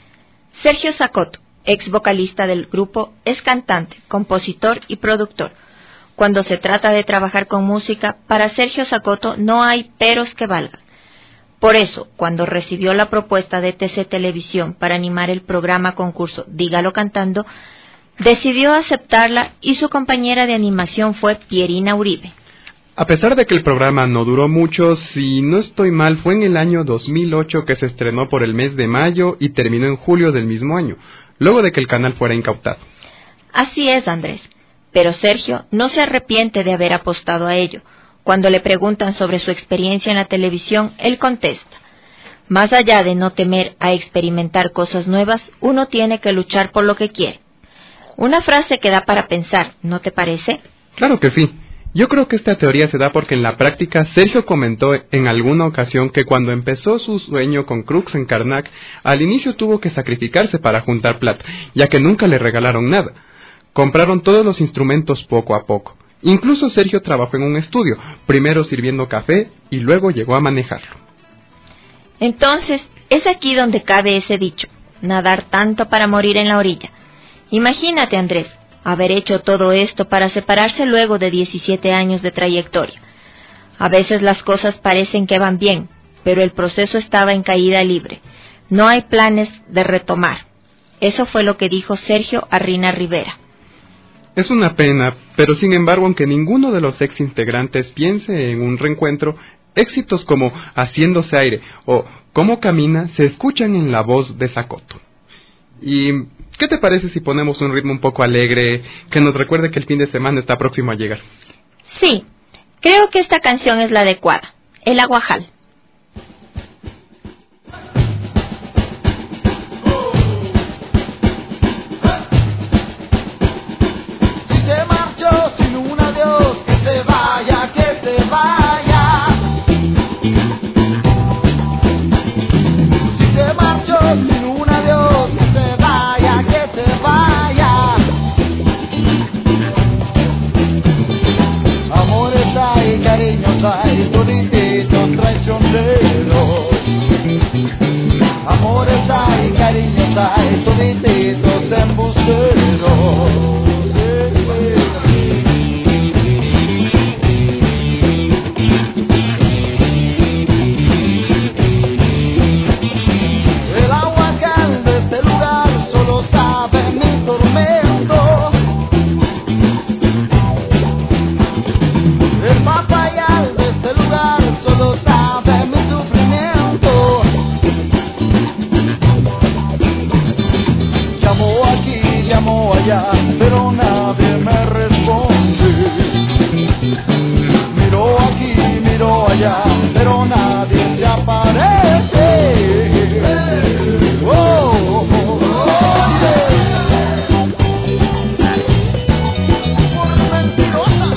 Sergio Zacoto, ex vocalista del grupo, es cantante, compositor y productor. Cuando se trata de trabajar con música, para Sergio Zacoto no hay peros que valgan. Por eso, cuando recibió la propuesta de T C Televisión para animar el programa concurso Dígalo Cantando, decidió aceptarla y su compañera de animación fue Pierina Uribe. A pesar de que el programa no duró mucho, si no estoy mal, fue en el año dos mil ocho que se estrenó por el mes de mayo y terminó en julio del mismo año, luego de que el canal fuera incautado. Así es, Andrés, pero Sergio no se arrepiente de haber apostado a ello. Cuando le preguntan sobre su experiencia en la televisión, él contesta: más allá de no temer a experimentar cosas nuevas, uno tiene que luchar por lo que quiere. Una frase que da para pensar, ¿no te parece? Claro que sí. Yo creo que esta teoría se da porque en la práctica Sergio comentó en alguna ocasión que cuando empezó su sueño con Crux en Karnak, al inicio tuvo que sacrificarse para juntar plata, ya que nunca le regalaron nada. Compraron todos los instrumentos poco a poco. Incluso Sergio trabajó en un estudio, primero sirviendo café y luego llegó a manejarlo. Entonces, es aquí donde cabe ese dicho, nadar tanto para morir en la orilla. Imagínate, Andrés, haber hecho todo esto para separarse luego de diecisiete años de trayectoria. A veces las cosas parecen que van bien, pero el proceso estaba en caída libre. No hay planes de retomar. Eso fue lo que dijo Sergio a Rina Rivera. Es una pena, pero sin embargo, aunque ninguno de los ex integrantes piense en un reencuentro, éxitos como Haciéndose Aire o Cómo Camina se escuchan en la voz de Zacoto. ¿Y qué te parece si ponemos un ritmo un poco alegre que nos recuerde que el fin de semana está próximo a llegar? Sí, creo que esta canción es la adecuada, El Aguajal. Cariños hay, todititos traicioneros. Amores hay, cariños hay, todititos embusteros. El aguacal de este lugar solo sabe mi tormento. El papayal de este lugar solo sabe mi sufrimiento. Llamo aquí, llamo allá, pero nadie me responde. Miro aquí, miro allá, pero nadie se aparece. Oh, oh, oh, oh, yeah. Por mentirosa.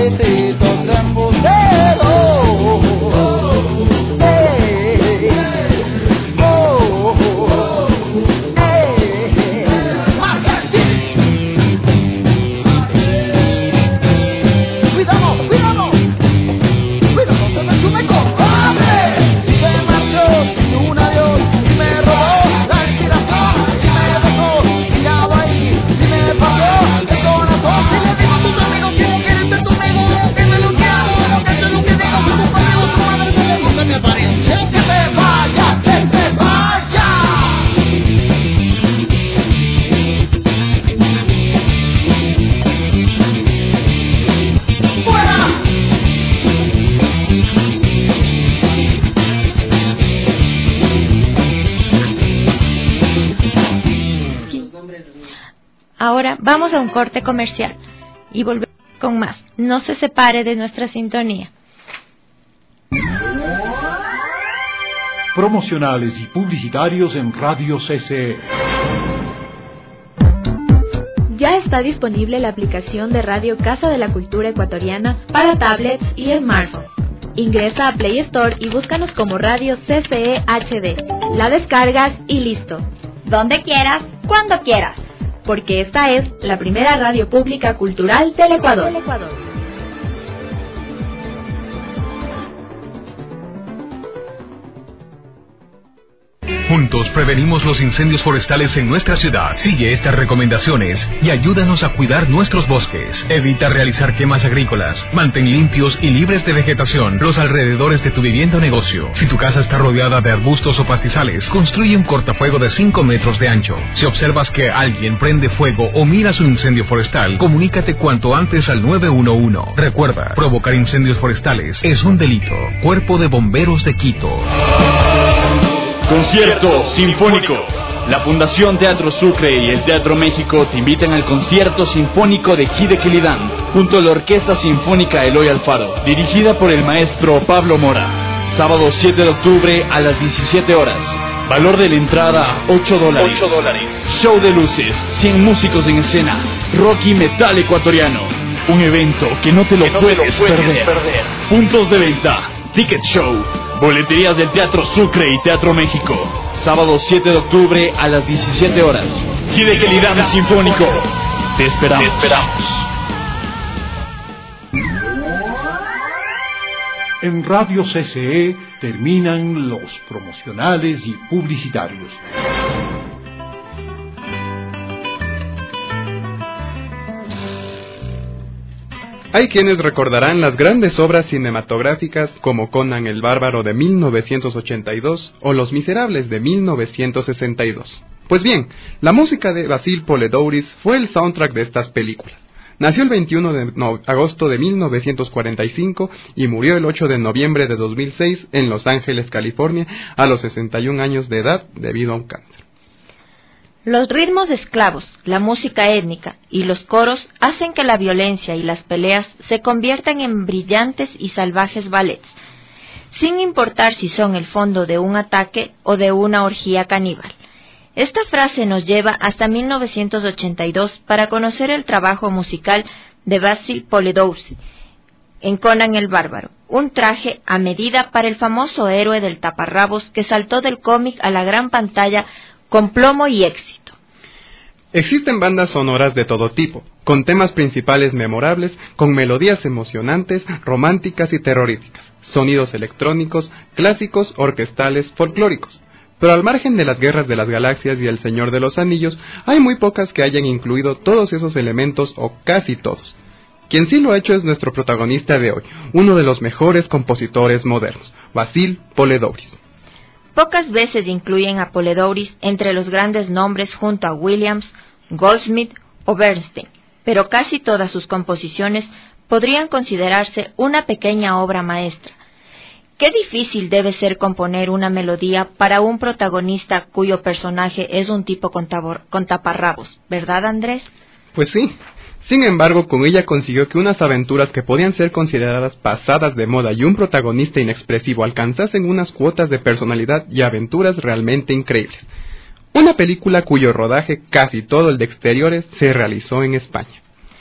grititos embusteros. Hey, oh, hey, cuidado, cuidado, cuidado, se me chume compadre. Se marchó sin un adiós y me robó la inspiración y me dejó tirado ahí y me pasó el corazón. Y le digo a tus amigos que no quieren ser tu amigo, que me lo quiero, que te lo que digo, que tu padre o tu madre te dejo que me aparezca. Que te vaya, que te vaya. ¡Fuera! Ahora vamos a un corte comercial y volvemos con más. No se separe de nuestra sintonía. Promocionales y publicitarios en Radio C C E. Ya está disponible la aplicación de Radio Casa de la Cultura Ecuatoriana para tablets y smartphones. Ingresa a Play Store y búscanos como Radio C C E H D. La descargas y listo. Donde quieras, cuando quieras. Porque esta es la primera radio pública cultural del Ecuador. Juntos prevenimos los incendios forestales en nuestra ciudad. Sigue estas recomendaciones y ayúdanos a cuidar nuestros bosques. Evita realizar quemas agrícolas. Mantén limpios y libres de vegetación los alrededores de tu vivienda o negocio. Si tu casa está rodeada de arbustos o pastizales, construye un cortafuego de cinco metros de ancho. Si observas que alguien prende fuego o miras un incendio forestal, comunícate cuanto antes al nueve uno uno. Recuerda, provocar incendios forestales es un delito. Cuerpo de Bomberos de Quito. Concierto Sinfónico. La Fundación Teatro Sucre y el Teatro México te invitan al Concierto Sinfónico de Jidequilidán, junto a la Orquesta Sinfónica Eloy Alfaro, dirigida por el maestro Pablo Mora. Sábado siete de octubre a las diecisiete horas. Valor de la entrada, ocho dólares. ocho dólares. Show de luces, cien músicos en escena, rock y metal ecuatoriano. Un evento que no te lo, no puedes, te lo puedes perder. perder. Puntos de venta, Ticket Show, boleterías del Teatro Sucre y Teatro México. Sábado siete de octubre a las diecisiete horas. Jidequilidán Sinfónico. Te esperamos. Te esperamos. En Radio C C E terminan los promocionales y publicitarios. Hay quienes recordarán las grandes obras cinematográficas como Conan el Bárbaro de mil novecientos ochenta y dos o Los Miserables de mil novecientos sesenta y dos. Pues bien, la música de Vasil Poledouris fue el soundtrack de estas películas. Nació el veintiuno de agosto de mil novecientos cuarenta y cinco y murió el ocho de noviembre de dos mil seis en Los Ángeles, California, a los sesenta y un años de edad debido a un cáncer. Los ritmos esclavos, la música étnica y los coros hacen que la violencia y las peleas se conviertan en brillantes y salvajes ballets, sin importar si son el fondo de un ataque o de una orgía caníbal. Esta frase nos lleva hasta mil novecientos ochenta y dos para conocer el trabajo musical de Vasil Poledouris en Conan el Bárbaro, un traje a medida para el famoso héroe del taparrabos que saltó del cómic a la gran pantalla con plomo y éxito. Existen bandas sonoras de todo tipo, con temas principales memorables, con melodías emocionantes, románticas y terroríficas, sonidos electrónicos, clásicos, orquestales, folclóricos. Pero al margen de las Guerras de las Galaxias y El Señor de los Anillos, hay muy pocas que hayan incluido todos esos elementos o casi todos. Quien sí lo ha hecho es nuestro protagonista de hoy, uno de los mejores compositores modernos, Vasil Poledouris. Pocas veces incluyen a Poledouris entre los grandes nombres junto a Williams, Goldsmith o Bernstein, pero casi todas sus composiciones podrían considerarse una pequeña obra maestra. Qué difícil debe ser componer una melodía para un protagonista cuyo personaje es un tipo con, tabor, con taparrabos, ¿verdad, Andrés? Pues sí. Sin embargo, con ella consiguió que unas aventuras que podían ser consideradas pasadas de moda y un protagonista inexpresivo alcanzasen unas cuotas de personalidad y aventuras realmente increíbles. Una película cuyo rodaje, casi todo el de exteriores, se realizó en España.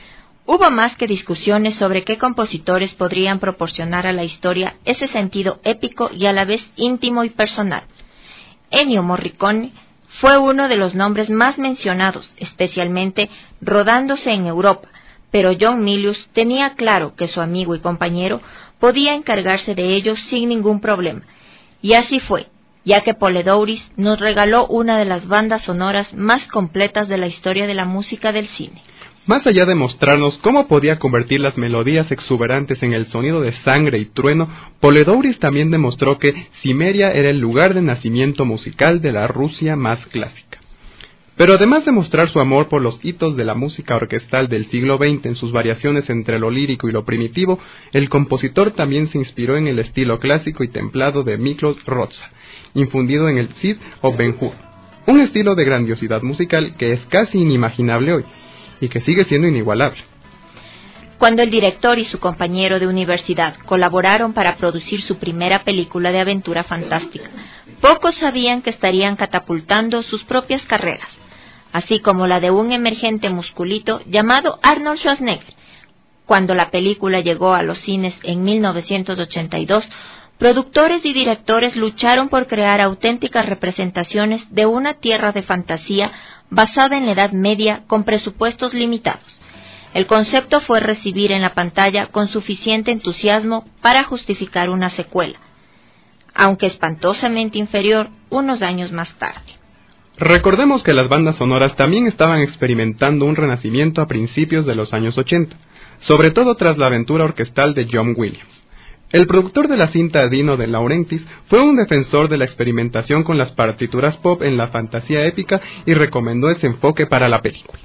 Hubo más que discusiones sobre qué compositores podrían proporcionar a la historia ese sentido épico y a la vez íntimo y personal. Ennio Morricone fue uno de los nombres más mencionados, especialmente rodándose en Europa, pero John Milius tenía claro que su amigo y compañero podía encargarse de ello sin ningún problema. Y así fue, ya que Poledouris nos regaló una de las bandas sonoras más completas de la historia de la música del cine. Más allá de mostrarnos cómo podía convertir las melodías exuberantes en el sonido de sangre y trueno, Poledouris también demostró que Cimmeria era el lugar de nacimiento musical de la Rusia más clásica. Pero además de mostrar su amor por los hitos de la música orquestal del siglo veinte en sus variaciones entre lo lírico y lo primitivo, el compositor también se inspiró en el estilo clásico y templado de Miklos Rozsa, infundido en el Cid o Ben-Hur, un estilo de grandiosidad musical que es casi inimaginable hoy, y que sigue siendo inigualable. Cuando el director y su compañero de universidad colaboraron para producir su primera película de aventura fantástica, pocos sabían que estarían catapultando sus propias carreras, así como la de un emergente musculito llamado Arnold Schwarzenegger. Cuando la película llegó a los cines en mil novecientos ochenta y dos, productores y directores lucharon por crear auténticas representaciones de una tierra de fantasía basada en la Edad Media con presupuestos limitados. El concepto fue recibir en la pantalla con suficiente entusiasmo para justificar una secuela, aunque espantosamente inferior unos años más tarde. Recordemos que las bandas sonoras también estaban experimentando un renacimiento a principios de los años ochenta, sobre todo tras la aventura orquestal de John Williams. El productor de la cinta, Dino De Laurentiis, fue un defensor de la experimentación con las partituras pop en la fantasía épica y recomendó ese enfoque para la película.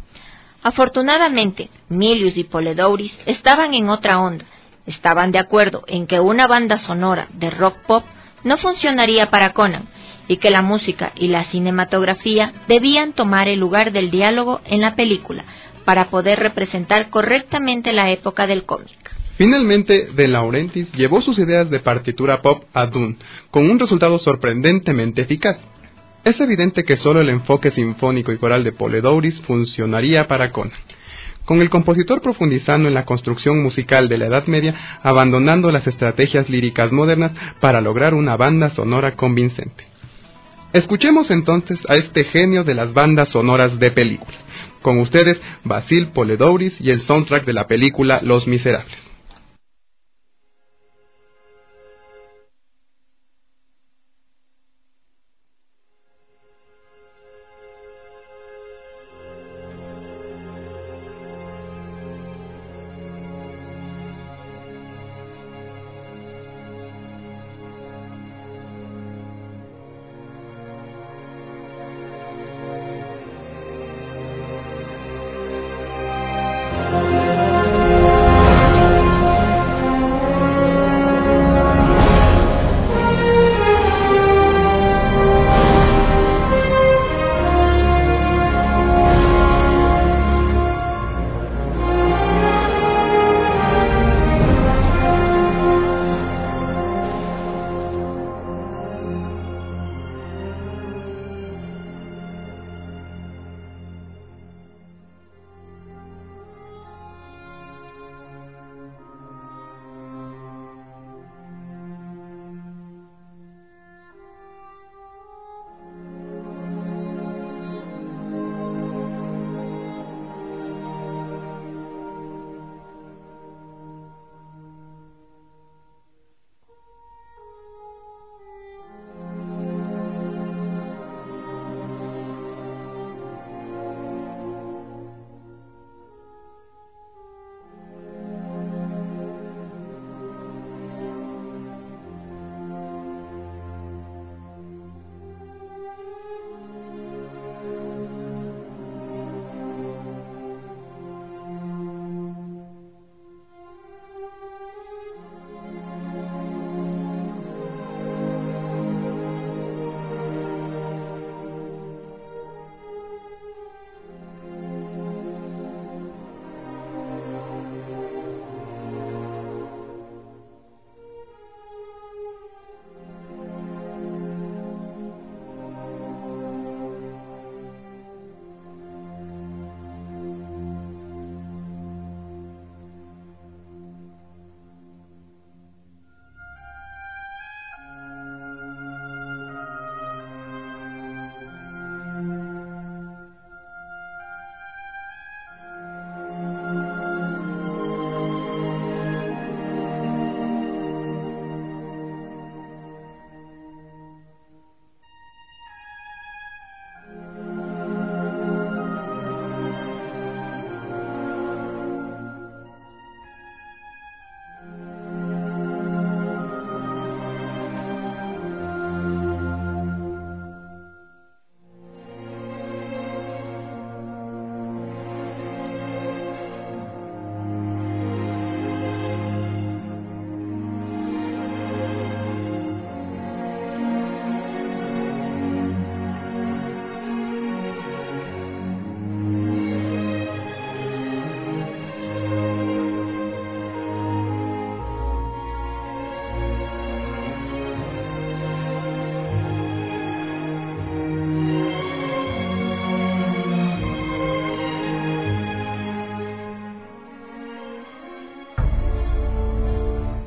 Afortunadamente, Milius y Poledouris estaban en otra onda. Estaban de acuerdo en que una banda sonora de rock pop no funcionaría para Conan y que la música y la cinematografía debían tomar el lugar del diálogo en la película para poder representar correctamente la época del cómic. Finalmente, De Laurentiis llevó sus ideas de partitura pop a Dune, con un resultado sorprendentemente eficaz. Es evidente que solo el enfoque sinfónico y coral de Poledouris funcionaría para Conan, con el compositor profundizando en la construcción musical de la Edad Media, abandonando las estrategias líricas modernas para lograr una banda sonora convincente. Escuchemos entonces a este genio de las bandas sonoras de películas. Con ustedes, Vasil Poledouris y el soundtrack de la película Los Miserables.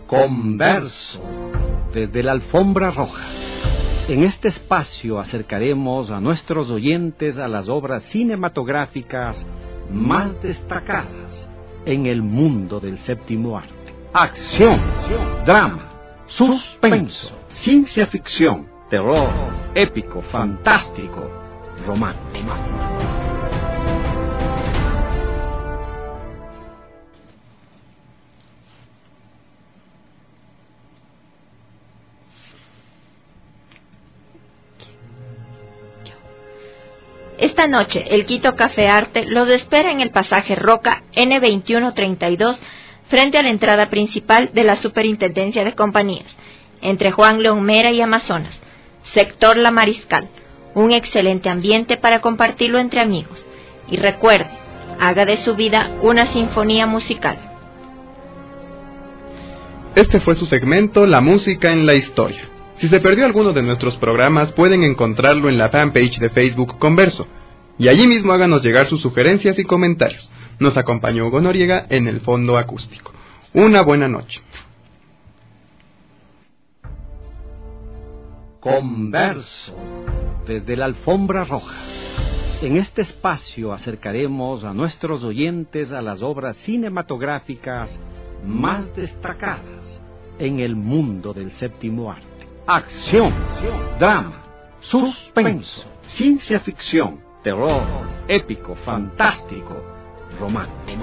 Converso, desde la alfombra roja. En este espacio acercaremos a nuestros oyentes a las obras cinematográficas más destacadas en el mundo del séptimo arte. Acción, drama, suspenso, ciencia ficción, terror, épico, fantástico, romántico. Esta noche, el Quito Café Arte los espera en el pasaje Roca ene veintiuno treinta y dos, frente a la entrada principal de la Superintendencia de Compañías, entre Juan León Mera y Amazonas, sector La Mariscal. Un excelente ambiente para compartirlo entre amigos. Y recuerde, haga de su vida una sinfonía musical. Este fue su segmento La Música en la Historia. Si se perdió alguno de nuestros programas, pueden encontrarlo en la fanpage de Facebook Converso. Y allí mismo háganos llegar sus sugerencias y comentarios. Nos acompañó Hugo Noriega en el fondo acústico. Una buena noche. Converso, desde la alfombra roja. En este espacio acercaremos a nuestros oyentes a las obras cinematográficas más destacadas en el mundo del séptimo arte. Acción, drama, suspenso, ciencia ficción, terror, épico, fantástico, romántico.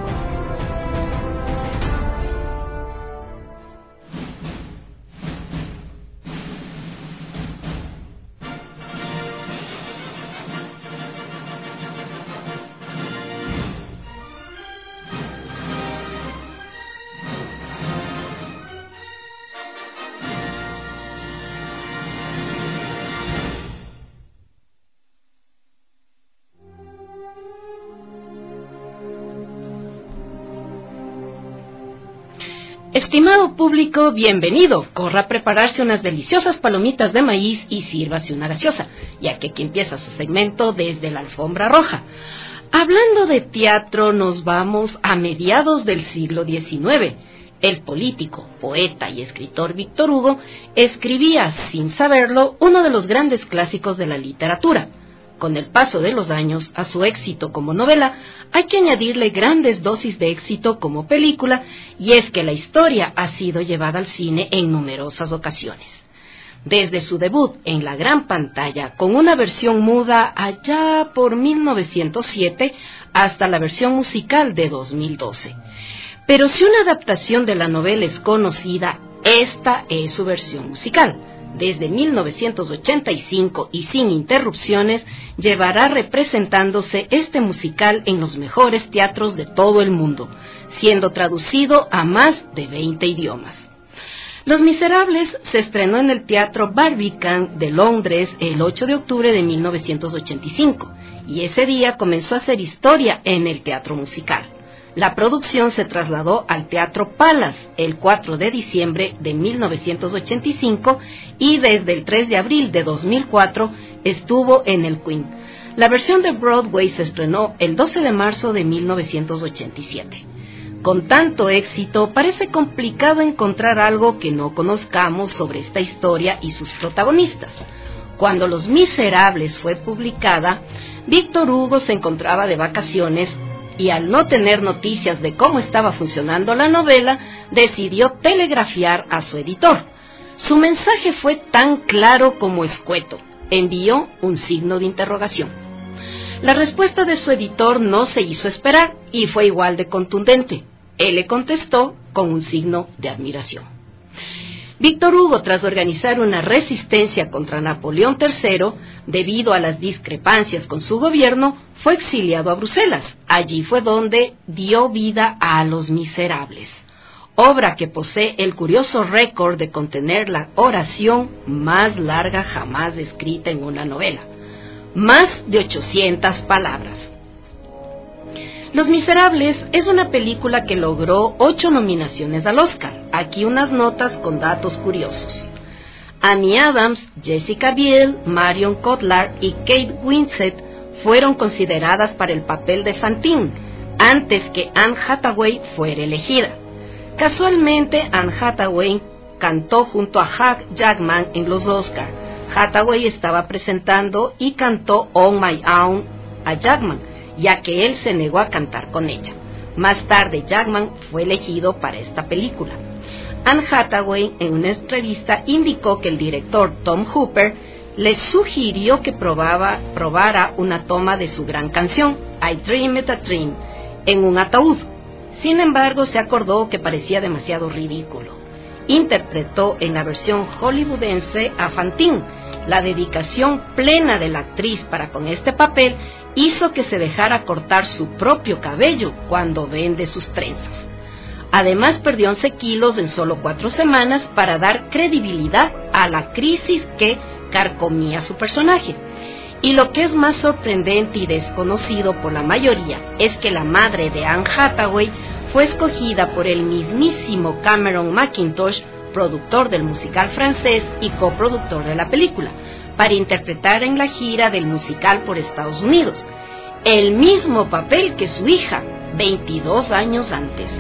Estimado público, bienvenido. Corra a prepararse unas deliciosas palomitas de maíz y sírvase una gaseosa, ya que aquí empieza su segmento desde la alfombra roja. Hablando de teatro, nos vamos a mediados del siglo diecinueve. El político, poeta y escritor Víctor Hugo escribía, sin saberlo, uno de los grandes clásicos de la literatura. Con el paso de los años, a su éxito como novela, hay que añadirle grandes dosis de éxito como película, y es que la historia ha sido llevada al cine en numerosas ocasiones. Desde su debut en la gran pantalla, con una versión muda allá por mil novecientos siete, hasta la versión musical de dos mil doce. Pero si una adaptación de la novela es conocida, esta es su versión musical. Desde mil novecientos ochenta y cinco y sin interrupciones, llevará representándose este musical en los mejores teatros de todo el mundo, siendo traducido a más de veinte idiomas. Los Miserables se estrenó en el Teatro Barbican de Londres el ocho de octubre de mil novecientos ochenta y cinco, y ese día comenzó a hacer historia en el teatro musical. La producción se trasladó al Teatro Palace el cuatro de diciembre de mil novecientos ochenta y cinco y desde el tres de abril de dos mil cuatro estuvo en el Queen. La versión de Broadway se estrenó el doce de marzo de mil novecientos ochenta y siete. Con tanto éxito, parece complicado encontrar algo que no conozcamos sobre esta historia y sus protagonistas. Cuando Los Miserables fue publicada, Víctor Hugo se encontraba de vacaciones y al no tener noticias de cómo estaba funcionando la novela, decidió telegrafiar a su editor. Su mensaje fue tan claro como escueto. Envió un signo de interrogación. La respuesta de su editor no se hizo esperar y fue igual de contundente. Él le contestó con un signo de admiración. Víctor Hugo, tras organizar una resistencia contra Napoleón tercero, debido a las discrepancias con su gobierno, fue exiliado a Bruselas. Allí fue donde dio vida a Los Miserables, obra que posee el curioso récord de contener la oración más larga jamás escrita en una novela, más de ochocientas palabras. Los Miserables es una película que logró ocho nominaciones al Oscar. Aquí unas notas con datos curiosos. Amy Adams, Jessica Biel, Marion Cotillard y Kate Winslet fueron consideradas para el papel de Fantine, antes que Anne Hathaway fuera elegida. Casualmente, Anne Hathaway cantó junto a Hugh Jackman en los Oscar. Hathaway estaba presentando y cantó On My Own a Jackman, ya que él se negó a cantar con ella. Más tarde, Jackman fue elegido para esta película. Anne Hathaway, en una entrevista, indicó que el director Tom Hooper le sugirió que probaba, probara una toma de su gran canción, I Dreamed a Dream, en un ataúd. Sin embargo, se acordó que parecía demasiado ridículo. Interpretó en la versión hollywoodense a Fantine. La dedicación plena de la actriz para con este papel hizo que se dejara cortar su propio cabello cuando vende sus trenzas. Además, perdió once kilos en solo cuatro semanas para dar credibilidad a la crisis que carcomía su personaje. Y lo que es más sorprendente y desconocido por la mayoría es que la madre de Anne Hathaway fue escogida por el mismísimo Cameron Mackintosh, productor del musical francés y coproductor de la película, para interpretar en la gira del musical por Estados Unidos, el mismo papel que su hija, veintidós años antes.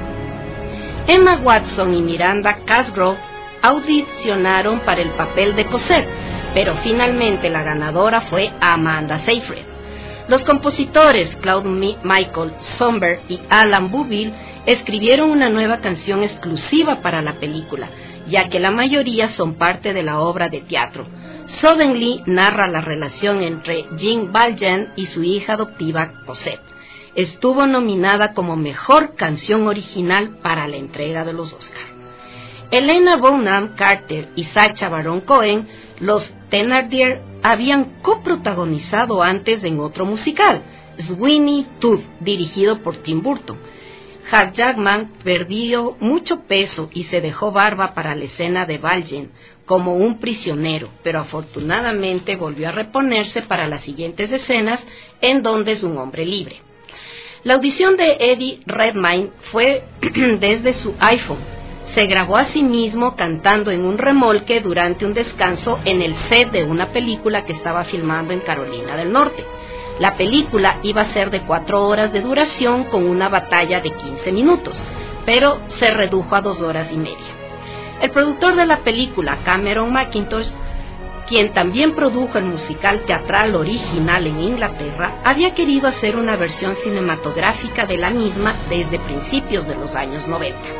Emma Watson y Miranda Cosgrove audicionaron para el papel de Cosette, pero finalmente la ganadora fue Amanda Seyfried. Los compositores Claude Michael Somber y Alan Bouville escribieron una nueva canción exclusiva para la película, ya que la mayoría son parte de la obra de teatro. Suddenly narra la relación entre Jean Valjean y su hija adoptiva Cosette. Estuvo nominada como Mejor Canción Original para la entrega de los Oscar. Helena Bonham Carter y Sacha Baron Cohen, los Thénardier, habían coprotagonizado antes en otro musical, Sweeney Todd, dirigido por Tim Burton. Hugh Jackman perdió mucho peso y se dejó barba para la escena de Valjean como un prisionero, pero afortunadamente volvió a reponerse para las siguientes escenas en donde es un hombre libre. La audición de Eddie Redmayne fue desde su iPhone. Se grabó a sí mismo cantando en un remolque durante un descanso en el set de una película que estaba filmando en Carolina del Norte. La película iba a ser de cuatro horas de duración con una batalla de quince minutos, pero se redujo a dos horas y media. El productor de la película, Cameron Mackintosh, quien también produjo el musical teatral original en Inglaterra, había querido hacer una versión cinematográfica de la misma desde principios de los años noventa.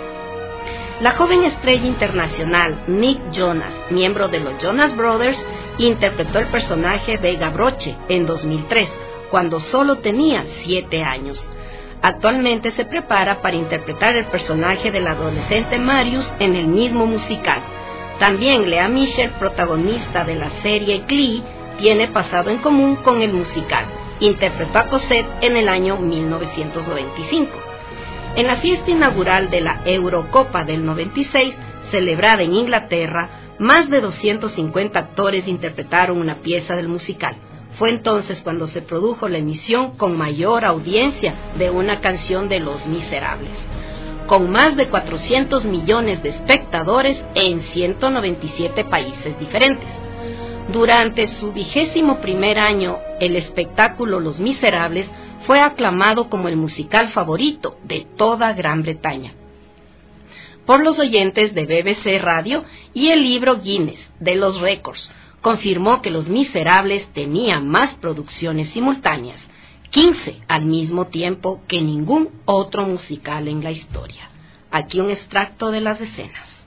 La joven estrella internacional Nick Jonas, miembro de los Jonas Brothers, interpretó el personaje de Gavroche en dos mil tres, cuando solo tenía siete años. Actualmente se prepara para interpretar el personaje del adolescente Marius en el mismo musical. También Lea Michele, protagonista de la serie Glee, tiene pasado en común con el musical. Interpretó a Cosette en el año mil novecientos noventa y cinco. En la fiesta inaugural de la Eurocopa del noventa y seis, celebrada en Inglaterra, más de doscientos cincuenta actores interpretaron una pieza del musical. Fue entonces cuando se produjo la emisión con mayor audiencia de una canción de Los Miserables, con más de cuatrocientos millones de espectadores en ciento noventa y siete países diferentes. Durante su vigésimo primer año, el espectáculo Los Miserables fue aclamado como el musical favorito de toda Gran Bretaña por los oyentes de B B C Radio, y el libro Guinness de los récords confirmó que Los Miserables tenía más producciones simultáneas, quince al mismo tiempo que ningún otro musical en la historia. Aquí un extracto de las escenas.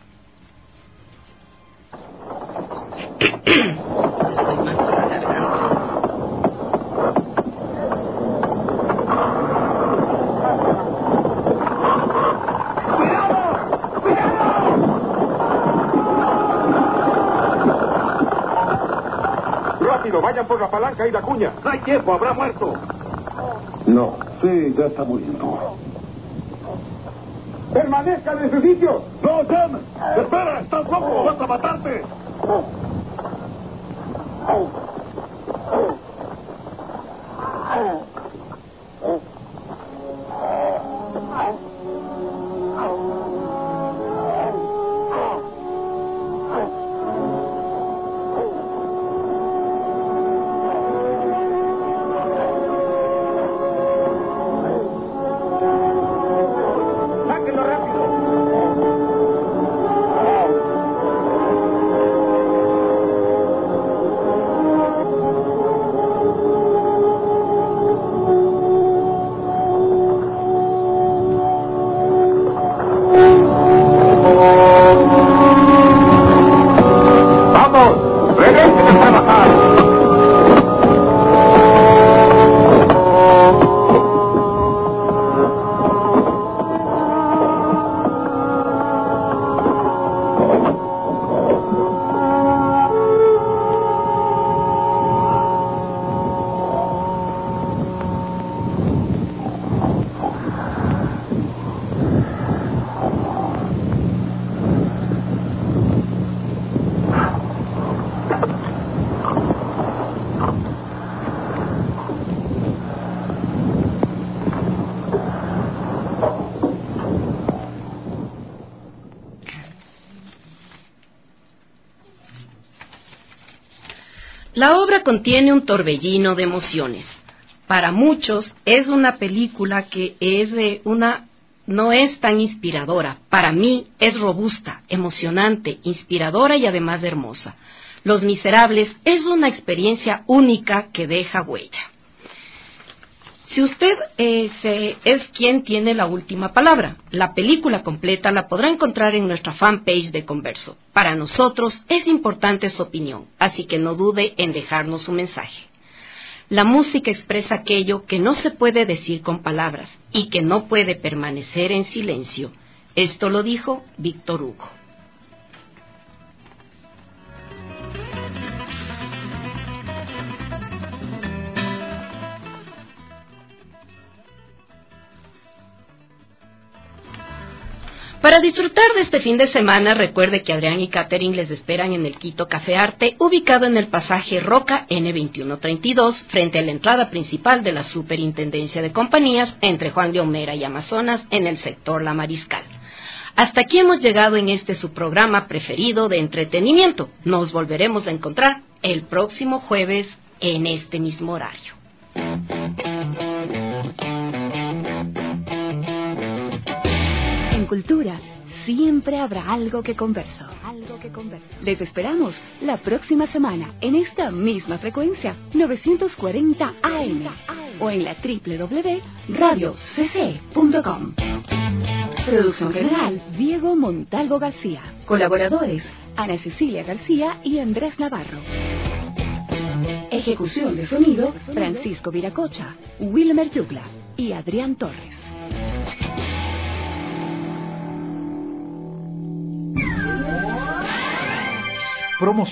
Estoy mal por la garganta. Rápido, vayan por la palanca y la cuña. No hay tiempo, habrá muerto. No, sí, ya está muriendo. ¡Permanezcan en su sitio! ¡No, James! ¡Espera! ¡Estás loco! ¡Vas a matarte! ¡Sáquenlo rápido! La obra contiene un torbellino de emociones. Para muchos es una película que es de una no es tan inspiradora. Para mí es robusta, emocionante, inspiradora y además hermosa. Los Miserables es una experiencia única que deja huella. Si usted eh, se, es quien tiene la última palabra, la película completa la podrá encontrar en nuestra fanpage de Converso. Para nosotros es importante su opinión, así que no dude en dejarnos su mensaje. La música expresa aquello que no se puede decir con palabras y que no puede permanecer en silencio. Esto lo dijo Víctor Hugo. Para disfrutar de este fin de semana, recuerde que Adrián y Catherine les esperan en el Quito Café Arte, ubicado en el pasaje Roca N veintiuno treinta y dos, frente a la entrada principal de la Superintendencia de Compañías, entre Juan de Homera y Amazonas, en el sector La Mariscal. Hasta aquí hemos llegado en este su programa preferido de entretenimiento. Nos volveremos a encontrar el próximo jueves en este mismo horario. En Cultura siempre habrá algo que converso. Algo que converso. Les esperamos la próxima semana en esta misma frecuencia, novecientos cuarenta A M, o en la doble u doble u doble u punto radio c c punto com. Producción general, Diego Montalvo García. Colaboradores, Ana Cecilia García y Andrés Navarro. Ejecución de sonido, Francisco Viracocha, Wilmer Yugla y Adrián Torres. Promoción.